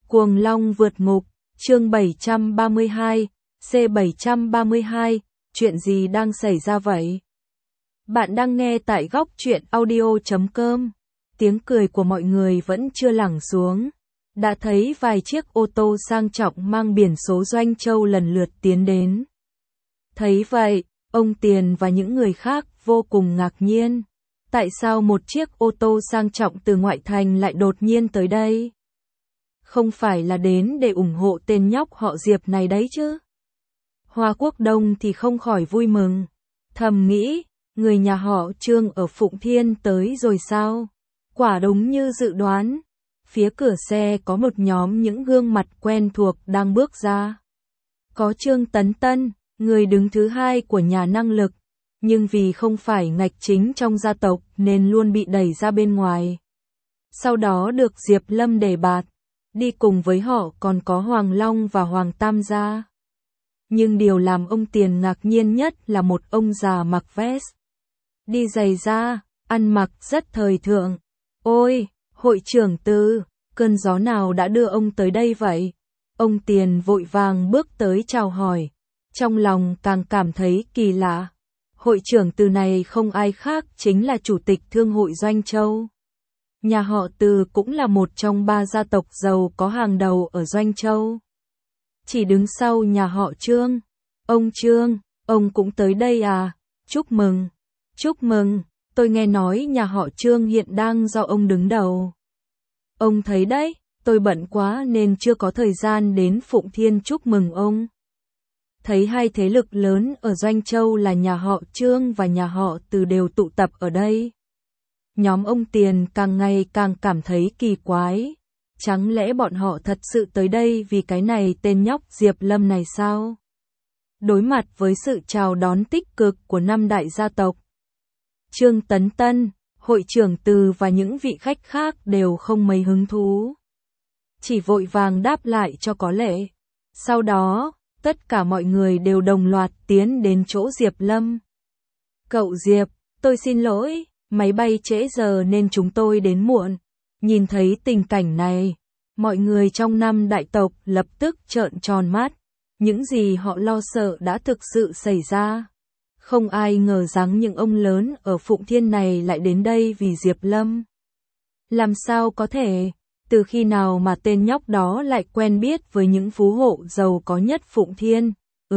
Cuồng Long vượt ngục, chương 732, C732, chuyện gì đang xảy ra vậy? Bạn đang nghe tại góc truyện audio.com. Tiếng cười của mọi người vẫn chưa lắng xuống. Đã thấy vài chiếc ô tô sang trọng mang biển số Doanh Châu lần lượt tiến đến. Thấy vậy, ông Tiền và những người khác vô cùng ngạc nhiên. Tại sao một chiếc ô tô sang trọng từ ngoại thành lại đột nhiên tới đây? Không phải là đến để ủng hộ tên nhóc họ Diệp này đấy chứ? Hoa Quốc Đông thì không khỏi vui mừng. Thầm nghĩ, người nhà họ Trương ở Phụng Thiên tới rồi sao? Quả đúng như dự đoán. Phía cửa xe có một nhóm những gương mặt quen thuộc đang bước ra. Có Trương Tấn Tân, người đứng thứ hai của nhà năng lực, nhưng vì không phải ngạch chính trong gia tộc nên luôn bị đẩy ra bên ngoài. Sau đó được Diệp Lâm đề bạt, đi cùng với họ còn có Hoàng Long và Hoàng Tam gia. Nhưng điều làm ông Tiền ngạc nhiên nhất là một ông già mặc vest, đi giày da, ăn mặc rất thời thượng. Ôi, hội trưởng Từ, cơn gió nào đã đưa ông tới đây vậy? Ông Tiền vội vàng bước tới chào hỏi, trong lòng càng cảm thấy kỳ lạ. Hội trưởng Từ này không ai khác chính là chủ tịch Thương hội Doanh Châu. Nhà họ Từ cũng là một trong 3 gia tộc giàu có hàng đầu ở Doanh Châu. Chỉ đứng sau nhà họ Trương. Ông Trương, ông cũng tới đây à? Chúc mừng. Chúc mừng, tôi nghe nói nhà họ Trương hiện đang do ông đứng đầu. Ông thấy đấy, tôi bận quá nên chưa có thời gian đến Phụng Thiên chúc mừng ông. Thấy hai thế lực lớn ở Doanh Châu là nhà họ Trương và nhà họ Từ đều tụ tập ở đây. Nhóm ông Tiền càng ngày càng cảm thấy kỳ quái. Chẳng lẽ bọn họ thật sự tới đây vì cái này tên nhóc Diệp Lâm này sao? Đối mặt với sự chào đón tích cực của 5 đại gia tộc, Trương Tấn Tân, hội trưởng Từ và những vị khách khác đều không mấy hứng thú. Chỉ vội vàng đáp lại cho có lệ. Sau đó, tất cả mọi người đều đồng loạt tiến đến chỗ Diệp Lâm. Cậu Diệp, tôi xin lỗi, máy bay trễ giờ nên chúng tôi đến muộn. Nhìn thấy tình cảnh này, mọi người trong 5 đại tộc lập tức trợn tròn mắt. Những gì họ lo sợ đã thực sự xảy ra. Không ai ngờ rằng những ông lớn ở Phụng Thiên này lại đến đây vì Diệp Lâm. Làm sao có thể? Từ khi nào mà tên nhóc đó lại quen biết với những phú hộ giàu có nhất Phụng Thiên?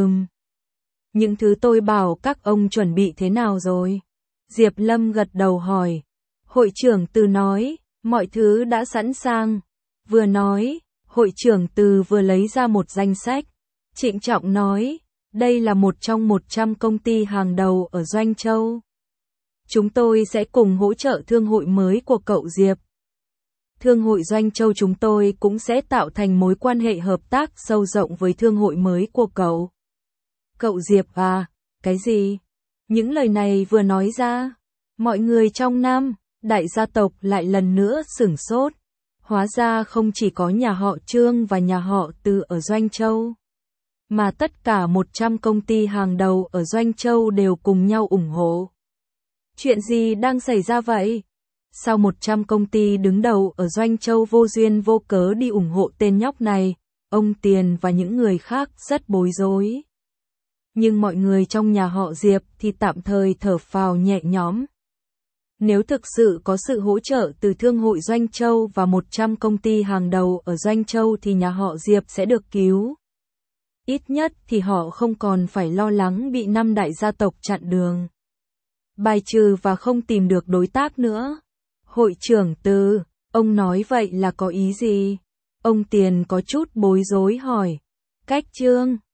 Những thứ tôi bảo các ông chuẩn bị thế nào rồi? Diệp Lâm gật đầu hỏi. Hội trưởng Từ nói, mọi thứ đã sẵn sàng. Vừa nói, hội trưởng Từ vừa lấy ra một danh sách. Trịnh trọng nói, đây là một trong 100 công ty hàng đầu ở Doanh Châu. Chúng tôi sẽ cùng hỗ trợ thương hội mới của cậu Diệp. Thương hội Doanh Châu chúng tôi cũng sẽ tạo thành mối quan hệ hợp tác sâu rộng với thương hội mới của cậu. Cậu Diệp à, cái gì? Những lời này vừa nói ra, mọi người trong 5 đại gia tộc lại lần nữa sửng sốt. Hóa ra không chỉ có nhà họ Trương và nhà họ Từ ở Doanh Châu, mà tất cả 100 công ty hàng đầu ở Doanh Châu đều cùng nhau ủng hộ. Chuyện gì đang xảy ra vậy? Sao 100 công ty đứng đầu ở Doanh Châu vô duyên vô cớ đi ủng hộ tên nhóc này? Ông Tiền và những người khác rất bối rối. Nhưng mọi người trong nhà họ Diệp thì tạm thời thở phào nhẹ nhõm. Nếu thực sự có sự hỗ trợ từ Thương hội Doanh Châu và 100 công ty hàng đầu ở Doanh Châu thì nhà họ Diệp sẽ được cứu. Ít nhất thì họ không còn phải lo lắng bị 5 đại gia tộc chặn đường, bài trừ và không tìm được đối tác nữa. Hội trưởng Từ, ông nói vậy là có ý gì? Ông Tiền có chút bối rối hỏi. Cách Trương,